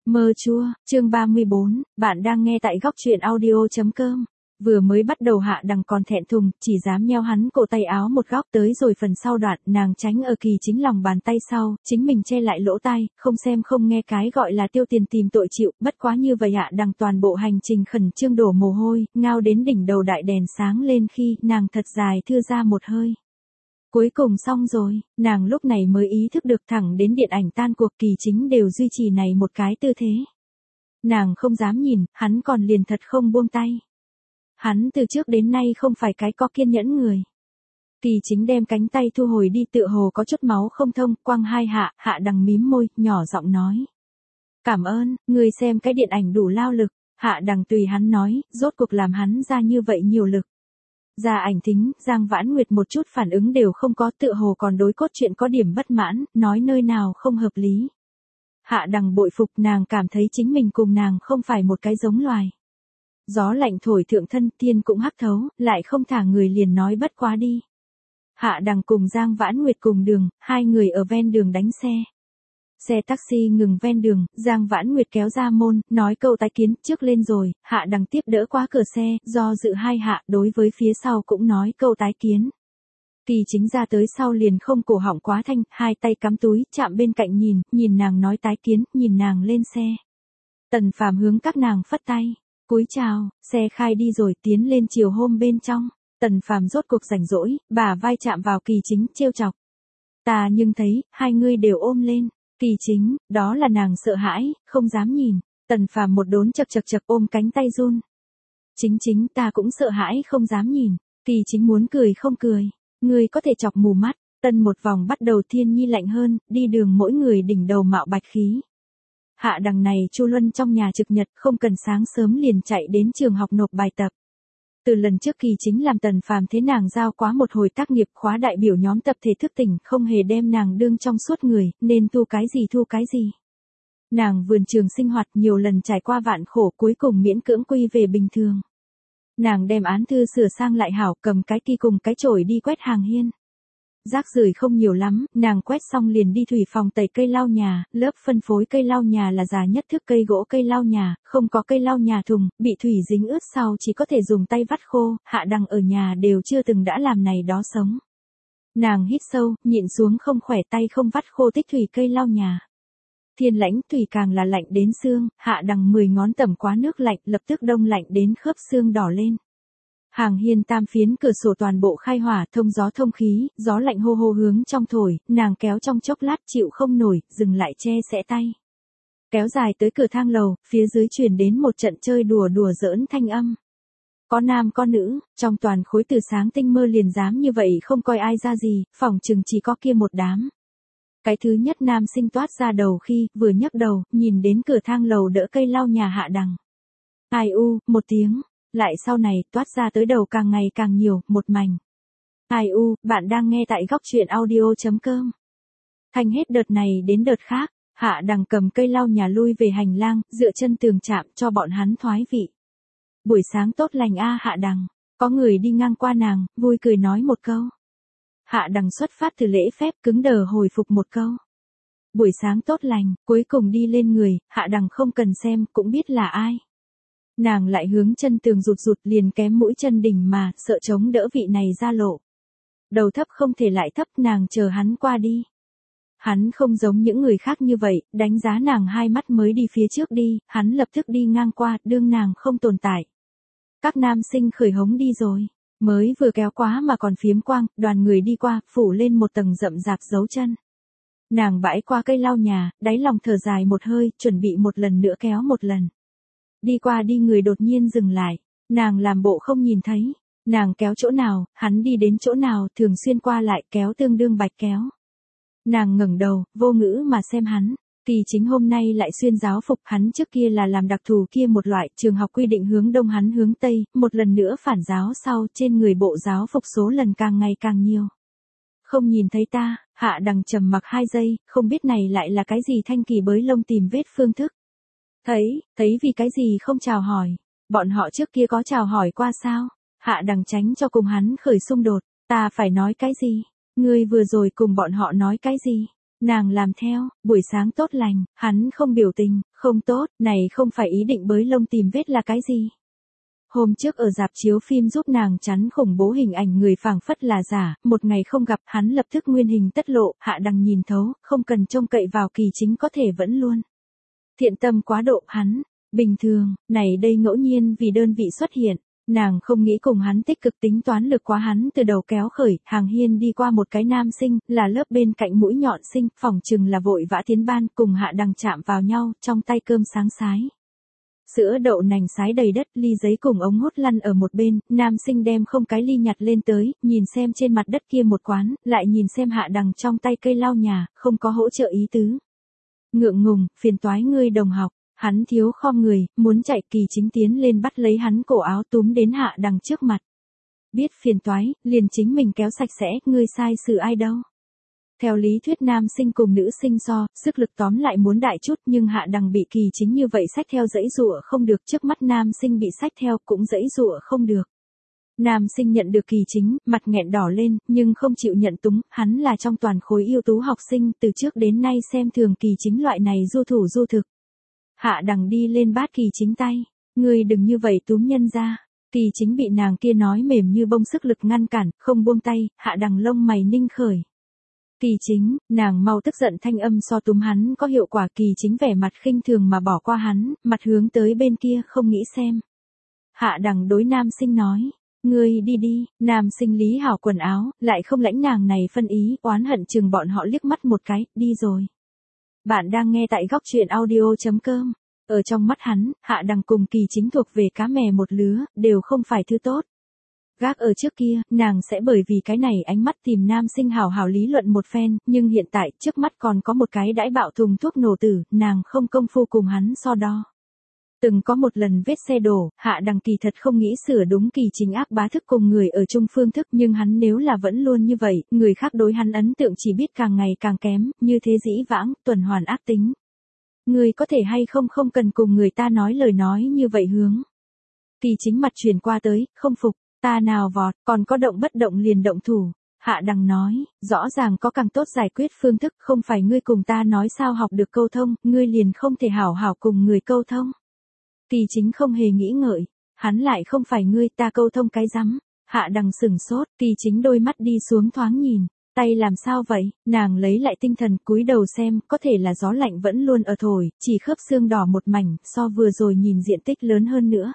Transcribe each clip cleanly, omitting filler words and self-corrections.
Mơ chua, chương 34, bạn đang nghe tại góc truyện audio.com. Vừa mới bắt đầu Hạ Đằng còn thẹn thùng, chỉ dám nheo hắn cổ tay áo một góc tới rồi phần sau đoạn, nàng tránh ở Kỳ Chính lòng bàn tay sau, chính mình che lại lỗ tai, không xem không nghe cái gọi là tiêu tiền tìm tội chịu, bất quá như vậy Hạ Đằng toàn bộ hành trình khẩn trương đổ mồ hôi, ngao đến đỉnh đầu đại đèn sáng lên khi nàng thật dài thưa ra một hơi. Cuối cùng xong rồi, nàng lúc này mới ý thức được thẳng đến điện ảnh tan cuộc Kỳ Chính đều duy trì này một cái tư thế. Nàng không dám nhìn, hắn còn liền thật không buông tay. Hắn từ trước đến nay không phải cái có kiên nhẫn người. Kỳ Chính đem cánh tay thu hồi đi tựa hồ có chút máu không thông, quăng hai hạ, Hạ Đằng mím môi, nhỏ giọng nói. Cảm ơn, người xem cái điện ảnh đủ lao lực, Hạ Đằng tùy hắn nói, rốt cuộc làm hắn ra như vậy nhiều lực. Ra ảnh thính, Giang Vãn Nguyệt một chút phản ứng đều không có tựa hồ còn đối cốt truyện có điểm bất mãn, nói nơi nào không hợp lý. Hạ Đằng bội phục nàng cảm thấy chính mình cùng nàng không phải một cái giống loài. Gió lạnh thổi thượng thân tiên cũng hắc thấu, lại không thả người liền nói bất quá đi. Hạ Đằng cùng Giang Vãn Nguyệt cùng đường, hai người ở ven đường đánh xe. Xe taxi ngừng ven đường, Giang Vãn Nguyệt kéo ra môn, nói câu tái kiến, trước lên rồi, Hạ Đằng tiếp đỡ qua cửa xe, do dự hai hạ, đối với phía sau cũng nói câu tái kiến. Kỳ Chính ra tới sau liền không cổ họng quá thanh, hai tay cắm túi, chạm bên cạnh nhìn nàng nói tái kiến, nhìn nàng lên xe. Tần Phàm hướng các nàng phất tay, cúi chào, xe khai đi rồi tiến lên chiều hôm bên trong. Tần Phàm rốt cuộc rảnh rỗi, bả vai chạm vào Kỳ Chính trêu chọc. Ta nhưng thấy, hai người đều ôm lên. Kỳ Chính, đó là nàng sợ hãi, không dám nhìn. Tần Phàm một đốn chật ôm cánh tay run. Chính ta cũng sợ hãi không dám nhìn. Kỳ Chính muốn cười không cười. Người có thể chọc mù mắt. Tân một vòng bắt đầu thiên nhi lạnh hơn, đi đường mỗi người đỉnh đầu mạo bạch khí. Hạ Đằng này Chu Luân trong nhà trực nhật không cần sáng sớm liền chạy đến trường học nộp bài tập. Từ lần trước Kỳ Chính làm Tần Phàm thế nàng giao quá một hồi tác nghiệp khóa đại biểu nhóm tập thể thức tỉnh không hề đem nàng đương trong suốt người, nên thu cái gì. Nàng vườn trường sinh hoạt nhiều lần trải qua vạn khổ cuối cùng miễn cưỡng quy về bình thường. Nàng đem án thư sửa sang lại hảo cầm cái ki cùng cái chổi đi quét hàng hiên. Rác rưởi không nhiều lắm, nàng quét xong liền đi thủy phòng tẩy cây lau nhà, lớp phân phối cây lau nhà là già nhất thức cây gỗ cây lau nhà, không có cây lau nhà thùng, bị thủy dính ướt sau chỉ có thể dùng tay vắt khô, Hạ Đằng ở nhà đều chưa từng đã làm này đó sống. Nàng hít sâu, nhịn xuống không khỏe tay không vắt khô tích thủy cây lau nhà. Thiên lãnh thủy càng là lạnh đến xương, Hạ Đằng 10 ngón tẩm quá nước lạnh lập tức đông lạnh đến khớp xương đỏ lên. Hàng hiên tam phiến cửa sổ toàn bộ khai hỏa thông gió thông khí, gió lạnh hô hô hướng trong thổi, nàng kéo trong chốc lát chịu không nổi, dừng lại che xẽ tay. Kéo dài tới cửa thang lầu, phía dưới truyền đến một trận chơi đùa giỡn thanh âm. Có nam có nữ, trong toàn khối từ sáng tinh mơ liền dám như vậy không coi ai ra gì, phỏng chừng chỉ có kia một đám. Cái thứ nhất nam sinh toát ra đầu khi, vừa nhấc đầu, nhìn đến cửa thang lầu đỡ cây lau nhà Hạ Đằng. Ai u, một tiếng. Lại sau này toát ra tới đầu càng ngày càng nhiều, một mảnh. Ai u, bạn đang nghe tại góc truyện audio.com. Thành hết đợt này đến đợt khác, Hạ Đằng cầm cây lau nhà lui về hành lang, dựa chân tường chạm cho bọn hắn thoái vị. Buổi sáng tốt lành a Hạ Đằng, có người đi ngang qua nàng, vui cười nói một câu. Hạ Đằng xuất phát từ lễ phép cứng đờ hồi phục một câu. Buổi sáng tốt lành, cuối cùng đi lên người, Hạ Đằng không cần xem cũng biết là ai. Nàng lại hướng chân tường rụt liền kém mũi chân đỉnh mà, sợ chống đỡ vị này ra lộ. Đầu thấp không thể lại thấp, nàng chờ hắn qua đi. Hắn không giống những người khác như vậy, đánh giá nàng hai mắt mới đi phía trước đi, hắn lập tức đi ngang qua, đương nàng không tồn tại. Các nam sinh khởi hống đi rồi, mới vừa kéo quá mà còn phiếm quang, đoàn người đi qua, phủ lên một tầng rậm rạp dấu chân. Nàng bãi qua cây lau nhà, đáy lòng thở dài một hơi, chuẩn bị một lần nữa kéo một lần. Đi qua đi người đột nhiên dừng lại, nàng làm bộ không nhìn thấy, nàng kéo chỗ nào, hắn đi đến chỗ nào, thường xuyên qua lại kéo tương đương bạch kéo. Nàng ngẩng đầu, vô ngữ mà xem hắn, Kỳ Chính hôm nay lại xuyên giáo phục, hắn trước kia là làm đặc thù kia một loại, trường học quy định hướng đông hắn hướng tây, một lần nữa phản giáo sau, trên người bộ giáo phục số lần càng ngày càng nhiều. Không nhìn thấy ta, Hạ Đằng trầm mặc 2 giây, không biết này lại là cái gì thanh kỳ bới lông tìm vết phương thức. Thấy vì cái gì không chào hỏi, bọn họ trước kia có chào hỏi qua sao? Hạ Đằng tránh cho cùng hắn khởi xung đột, ta phải nói cái gì? Ngươi vừa rồi cùng bọn họ nói cái gì? Nàng làm theo, buổi sáng tốt lành, hắn không biểu tình, không tốt, này không phải ý định bới lông tìm vết là cái gì. Hôm trước ở rạp chiếu phim giúp nàng chắn khủng bố hình ảnh người phảng phất là giả, một ngày không gặp hắn lập tức nguyên hình tất lộ, Hạ Đằng nhìn thấu, không cần trông cậy vào Kỳ Chính có thể vẫn luôn. Thiện tâm quá độ hắn, bình thường, này đây ngẫu nhiên vì đơn vị xuất hiện, nàng không nghĩ cùng hắn tích cực tính toán lực quá hắn từ đầu kéo khởi, Hàng Hiên đi qua một cái nam sinh, là lớp bên cạnh mũi nhọn sinh, phỏng chừng là vội vã tiến ban, cùng Hạ Đằng chạm vào nhau, trong tay cơm sáng sái. Sữa đậu nành sái đầy đất, ly giấy cùng ống hút lăn ở một bên, nam sinh đem không cái ly nhặt lên tới, nhìn xem trên mặt đất kia một quán, lại nhìn xem Hạ Đằng trong tay cây lau nhà, không có hỗ trợ ý tứ. Ngượng ngùng, phiền toái ngươi đồng học, hắn thiếu khom người, muốn chạy, Kỳ Chính tiến lên bắt lấy hắn cổ áo túm đến Hạ Đằng trước mặt. Biết phiền toái, liền chính mình kéo sạch sẽ, ngươi sai sự ai đâu. Theo lý thuyết nam sinh cùng nữ sinh so, sức lực tóm lại muốn đại chút nhưng Hạ Đằng bị Kỳ Chính như vậy xách theo dãy dụa không được, trước mắt nam sinh bị xách theo cũng dãy dụa không được. Nam sinh nhận được Kỳ Chính, mặt nghẹn đỏ lên, nhưng không chịu nhận túng, hắn là trong toàn khối ưu tú học sinh, từ trước đến nay xem thường Kỳ Chính loại này du thủ du thực. Hạ Đằng đi lên bát Kỳ Chính tay, ngươi đừng như vậy túm nhân ra. Kỳ Chính bị nàng kia nói mềm như bông sức lực ngăn cản, không buông tay, Hạ Đằng lông mày ninh khởi. Kỳ Chính, nàng mau tức giận thanh âm so túm hắn có hiệu quả, Kỳ Chính vẻ mặt khinh thường mà bỏ qua hắn, mặt hướng tới bên kia không nghĩ xem. Hạ Đằng đối nam sinh nói, ngươi đi đi, nam sinh lý hảo quần áo, lại không lãnh nàng này phân ý, oán hận chừng bọn họ liếc mắt một cái, đi rồi. Bạn đang nghe tại góc truyện audio.com. Ở trong mắt hắn, Hạ Đằng cùng Kỳ Chính thuộc về cá mè một lứa, đều không phải thứ tốt. Gác ở trước kia, nàng sẽ bởi vì cái này ánh mắt tìm nam sinh hào hào lý luận một phen, nhưng hiện tại, trước mắt còn có một cái đãi bạo thùng thuốc nổ tử, nàng không công phu cùng hắn so đo. Từng có một lần vết xe đổ, Hạ Đằng kỳ thật không nghĩ sửa đúng Kỳ Chính ác bá thức cùng người ở chung phương thức, nhưng hắn nếu là vẫn luôn như vậy, người khác đối hắn ấn tượng chỉ biết càng ngày càng kém, như thế dĩ vãng, tuần hoàn ác tính. Người có thể hay không cần cùng người ta nói lời nói như vậy hướng. Kỳ Chính mặt chuyển qua tới, không phục, ta nào vọt, còn có động bất động liền động thủ. Hạ Đằng nói, rõ ràng có càng tốt giải quyết phương thức, không phải ngươi cùng ta nói sao học được câu thông, ngươi liền không thể hảo hảo cùng người câu thông. Kỳ Chính không hề nghĩ ngợi, hắn lại không phải ngươi, ta câu thông cái rắm. Hạ Đằng sửng sốt, Kỳ Chính đôi mắt đi xuống thoáng nhìn, tay làm sao vậy, nàng lấy lại tinh thần cúi đầu xem, có thể là gió lạnh vẫn luôn ở thổi, chỉ khớp xương đỏ một mảnh, so vừa rồi nhìn diện tích lớn hơn nữa.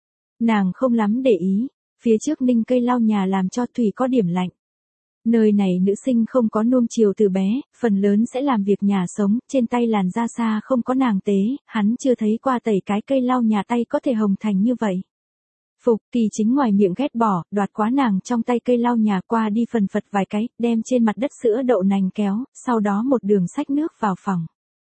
Nàng không lắm để ý, phía trước ninh cây lau nhà làm cho thủy có điểm lạnh. Nơi này nữ sinh không có nuông chiều từ bé, phần lớn sẽ làm việc nhà sống, trên tay làn da xa không có nàng tế, hắn chưa thấy qua tẩy cái cây lau nhà tay có thể hồng thành như vậy. Phục, Kỳ Chính ngoài miệng ghét bỏ, đoạt quá nàng trong tay cây lau nhà qua đi phần phật vài cái, đem trên mặt đất sữa đậu nành kéo, sau đó một đường xách nước vào phòng.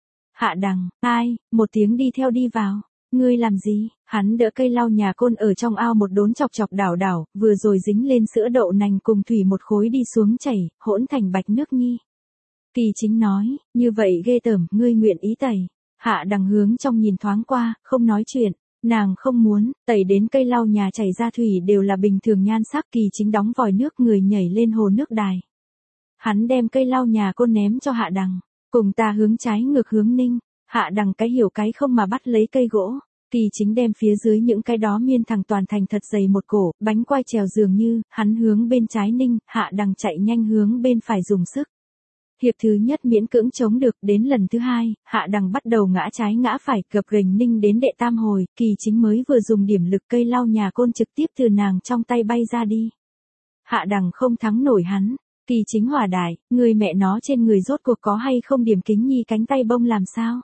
Hạ Đằng, ai, một tiếng đi theo đi vào. Ngươi làm gì? Hắn đỡ cây lau nhà côn ở trong ao một đốn chọc chọc đảo đảo, vừa rồi dính lên sữa đậu nành cùng thủy một khối đi xuống chảy, hỗn thành bạch nước nhi. Kỳ Chính nói, như vậy ghê tởm, ngươi nguyện ý tẩy. Hạ Đằng hướng trong nhìn thoáng qua, không nói chuyện, nàng không muốn, tẩy đến cây lau nhà chảy ra thủy đều là bình thường nhan sắc. Kỳ Chính đóng vòi nước người nhảy lên hồ nước đài. Hắn đem cây lau nhà côn ném cho Hạ Đằng, cùng ta hướng trái ngược hướng ninh. Hạ Đằng cái hiểu cái không mà bắt lấy cây gỗ. Kỳ Chính đem phía dưới những cái đó miên thẳng toàn thành thật dày một cổ, bánh quai trèo dường như, hắn hướng bên trái ninh, Hạ Đằng chạy nhanh hướng bên phải dùng sức. Hiệp thứ nhất miễn cưỡng chống được, đến lần thứ hai, Hạ Đằng bắt đầu ngã trái ngã phải, gập ghềnh ninh đến đệ tam hồi, Kỳ Chính mới vừa dùng điểm lực cây lau nhà côn trực tiếp từ nàng trong tay bay ra đi. Hạ Đằng không thắng nổi hắn. Kỳ Chính hòa đại, người mẹ nó trên người rốt cuộc có hay không điểm kính nhi cánh tay bông làm sao?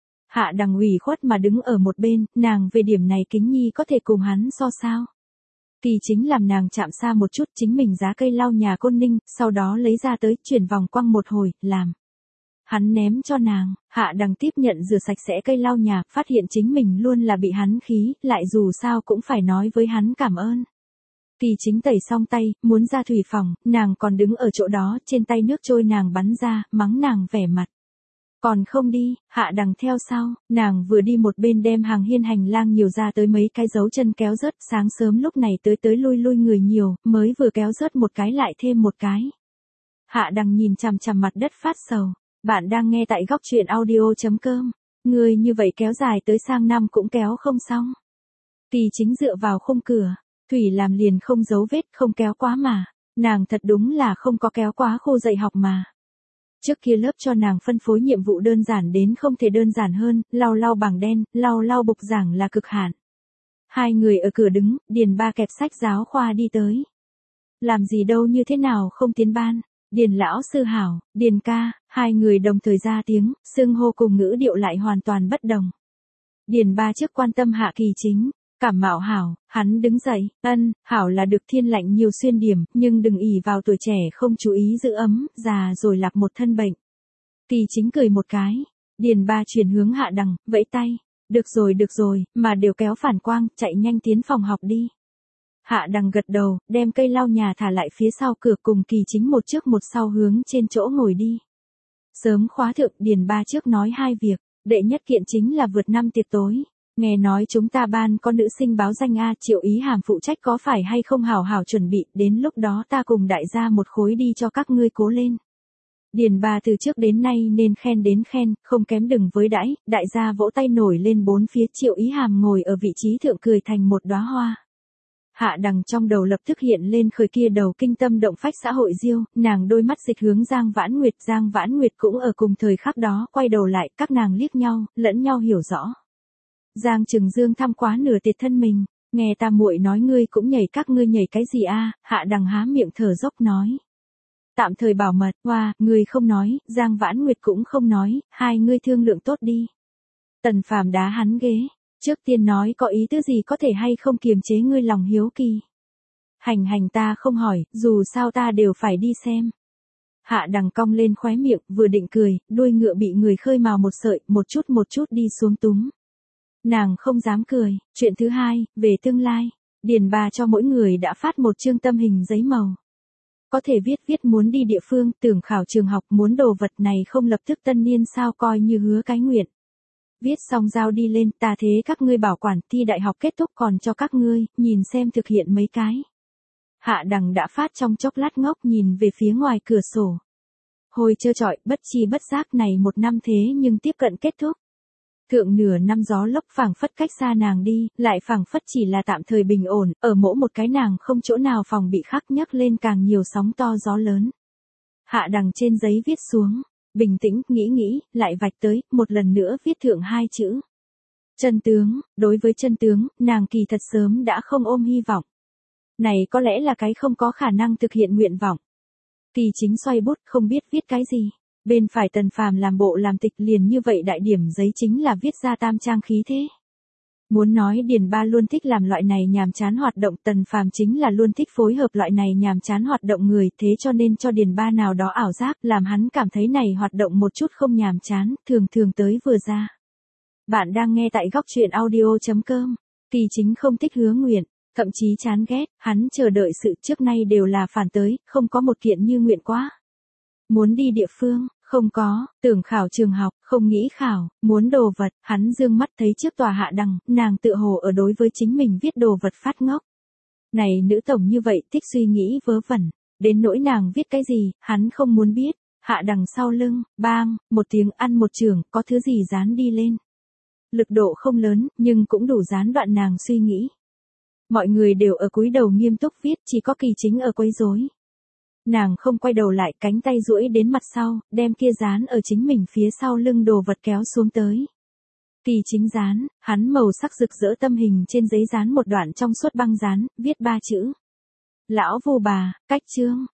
Hạ Đằng ủy khuất mà đứng ở một bên, nàng về điểm này kính nhi có thể cùng hắn so sao? Kỳ Chính làm nàng chạm xa một chút, chính mình giá cây lau nhà côn ninh, sau đó lấy ra tới, chuyển vòng quăng một hồi, làm. Hắn ném cho nàng, Hạ Đằng tiếp nhận rửa sạch sẽ cây lau nhà, phát hiện chính mình luôn là bị hắn khí, lại dù sao cũng phải nói với hắn cảm ơn. Kỳ Chính tẩy xong tay, muốn ra thủy phòng, nàng còn đứng ở chỗ đó, trên tay nước trôi nàng bắn ra, mắng nàng vẻ mặt. Còn không đi, Hạ Đằng theo sau, nàng vừa đi một bên đem Hàng Hiên hành lang nhiều ra tới mấy cái dấu chân kéo rớt, sáng sớm lúc này tới lui người nhiều, mới vừa kéo rớt một cái lại thêm một cái. Hạ Đằng nhìn chằm chằm mặt đất phát sầu, Bạn đang nghe tại góc truyện audio.com. Người như vậy kéo dài tới sang năm cũng kéo không xong. Kỳ Chính dựa vào khung cửa, Thủy làm liền không dấu vết, không kéo quá mà. Nàng thật đúng là không có kéo quá khu dạy học mà. Trước kia lớp cho nàng phân phối nhiệm vụ đơn giản đến không thể đơn giản hơn, lau lau bảng đen, lau lau bục giảng là cực hạn. Hai người ở cửa đứng, Điền Ba kẹp sách giáo khoa đi tới. Làm gì đâu, như thế nào không tiến ban? Điền lão sư hảo, Điền ca, hai người đồng thời ra tiếng, xưng hô cùng ngữ điệu lại hoàn toàn bất đồng. Điền Ba trước quan tâm hạ Kỳ Chính, cảm mạo hảo, hắn đứng dậy, hảo là được, thiên lạnh nhiều xuyên điểm, nhưng đừng ỷ vào tuổi trẻ không chú ý giữ ấm, già rồi lạc một thân bệnh. Kỳ Chính cười một cái, Điền Ba chuyển hướng Hạ Đằng, vẫy tay, được rồi, mà đều kéo phản quang, chạy nhanh tiến phòng học đi. Hạ Đằng gật đầu, đem cây lau nhà thả lại phía sau cửa, cùng Kỳ Chính một trước một sau hướng trên chỗ ngồi đi. Sớm khóa thượng, Điền Ba trước nói hai việc, đệ nhất kiện chính là vượt năm tiệc tối. Nghe nói chúng ta ban có nữ sinh báo danh A, Triệu Ý Hàm phụ trách, có phải hay không hảo hảo chuẩn bị, đến lúc đó ta cùng đại gia một khối đi cho các ngươi cố lên. Điền Ba từ trước đến nay nên khen đến khen, không kém đừng với đãi, đại gia vỗ tay nổi lên bốn phía. Triệu Ý Hàm ngồi ở vị trí thượng cười thành một đóa hoa. Hạ Đằng trong đầu lập tức hiện lên khởi kia đầu kinh tâm động phách xã hội diêu, nàng đôi mắt dịch hướng Giang Vãn Nguyệt cũng ở cùng thời khắc đó quay đầu lại, các nàng liếc nhau, lẫn nhau hiểu rõ. Giang Trừng Dương thăm quá nửa tiệt thân mình, nghe ta muội nói ngươi cũng nhảy, các ngươi nhảy cái gì a? Hạ Đằng há miệng thở dốc nói. Tạm thời bảo mật, ngươi không nói, Giang Vãn Nguyệt cũng không nói, hai ngươi thương lượng tốt đi. Tần Phàm đá hắn ghế, trước tiên nói có ý tứ gì, có thể hay không kiềm chế ngươi lòng hiếu kỳ. Hành ta không hỏi, dù sao ta đều phải đi xem. Hạ Đằng cong lên khóe miệng, vừa định cười, đuôi ngựa bị người khơi mào một sợi, một chút đi xuống túm. Nàng không dám cười. Chuyện thứ hai, về tương lai, Điền Ba cho mỗi người đã phát một chương tâm hình giấy màu. Có thể viết muốn đi địa phương, tưởng khảo trường học, muốn đồ vật này không lập tức tân niên sao, coi như hứa cái nguyện. Viết xong giao đi lên, ta thế các ngươi bảo quản, thi đại học kết thúc còn cho các ngươi, nhìn xem thực hiện mấy cái. Hạ Đằng đã phát trong chốc lát ngốc nhìn về phía ngoài cửa sổ. Hồi trơ trọi, bất chi bất giác này một năm thế nhưng tiếp cận kết thúc. Thượng nửa năm gió lốc phảng phất cách xa nàng đi, lại phảng phất chỉ là tạm thời bình ổn, ở mỗi một cái nàng không chỗ nào phòng bị khắc nhấc lên càng nhiều sóng to gió lớn. Hạ Đằng trên giấy viết xuống, bình tĩnh, nghĩ, lại vạch tới, một lần nữa viết thượng hai chữ. Chân tướng, đối với chân tướng, nàng kỳ thật sớm đã không ôm hy vọng. Này có lẽ là cái không có khả năng thực hiện nguyện vọng. Kỳ Chính xoay bút, không biết viết cái gì. Bên phải Tần Phàm làm bộ làm tịch, liền như vậy đại điểm giấy chính là viết ra tam trang khí thế. Muốn nói Điền Ba luôn thích làm loại này nhàm chán hoạt động, Tần Phàm chính là luôn thích phối hợp loại này nhàm chán hoạt động người, thế cho nên cho Điền Ba nào đó ảo giác, làm hắn cảm thấy này hoạt động một chút không nhàm chán, thường tới vừa ra. Bạn đang nghe tại góc truyện audio.com. Kỳ Chính không thích hứa nguyện, thậm chí chán ghét, hắn chờ đợi sự trước nay đều là phản tới, không có một kiện như nguyện quá. Muốn đi địa phương, không có, tưởng khảo trường học, không nghĩ khảo, muốn đồ vật, hắn dương mắt thấy trước tòa Hạ Đằng, nàng tựa hồ ở đối với chính mình viết đồ vật phát ngốc. Này nữ tổng như vậy thích suy nghĩ vớ vẩn, đến nỗi nàng viết cái gì, hắn không muốn biết. Hạ Đằng sau lưng, bang, một tiếng ăn một trường, có thứ gì dán đi lên. Lực độ không lớn, nhưng cũng đủ gián đoạn nàng suy nghĩ. Mọi người đều ở cúi đầu nghiêm túc viết, chỉ có Kỳ Chính ở quấy rối. Nàng không quay đầu lại, cánh tay duỗi đến mặt sau, đem kia dán ở chính mình phía sau lưng đồ vật kéo xuống tới. Kỳ Chính dán, hắn màu sắc rực rỡ tâm hình trên giấy dán một đoạn trong suốt băng dán, viết 3 chữ. Lão Vu bà, cách chương,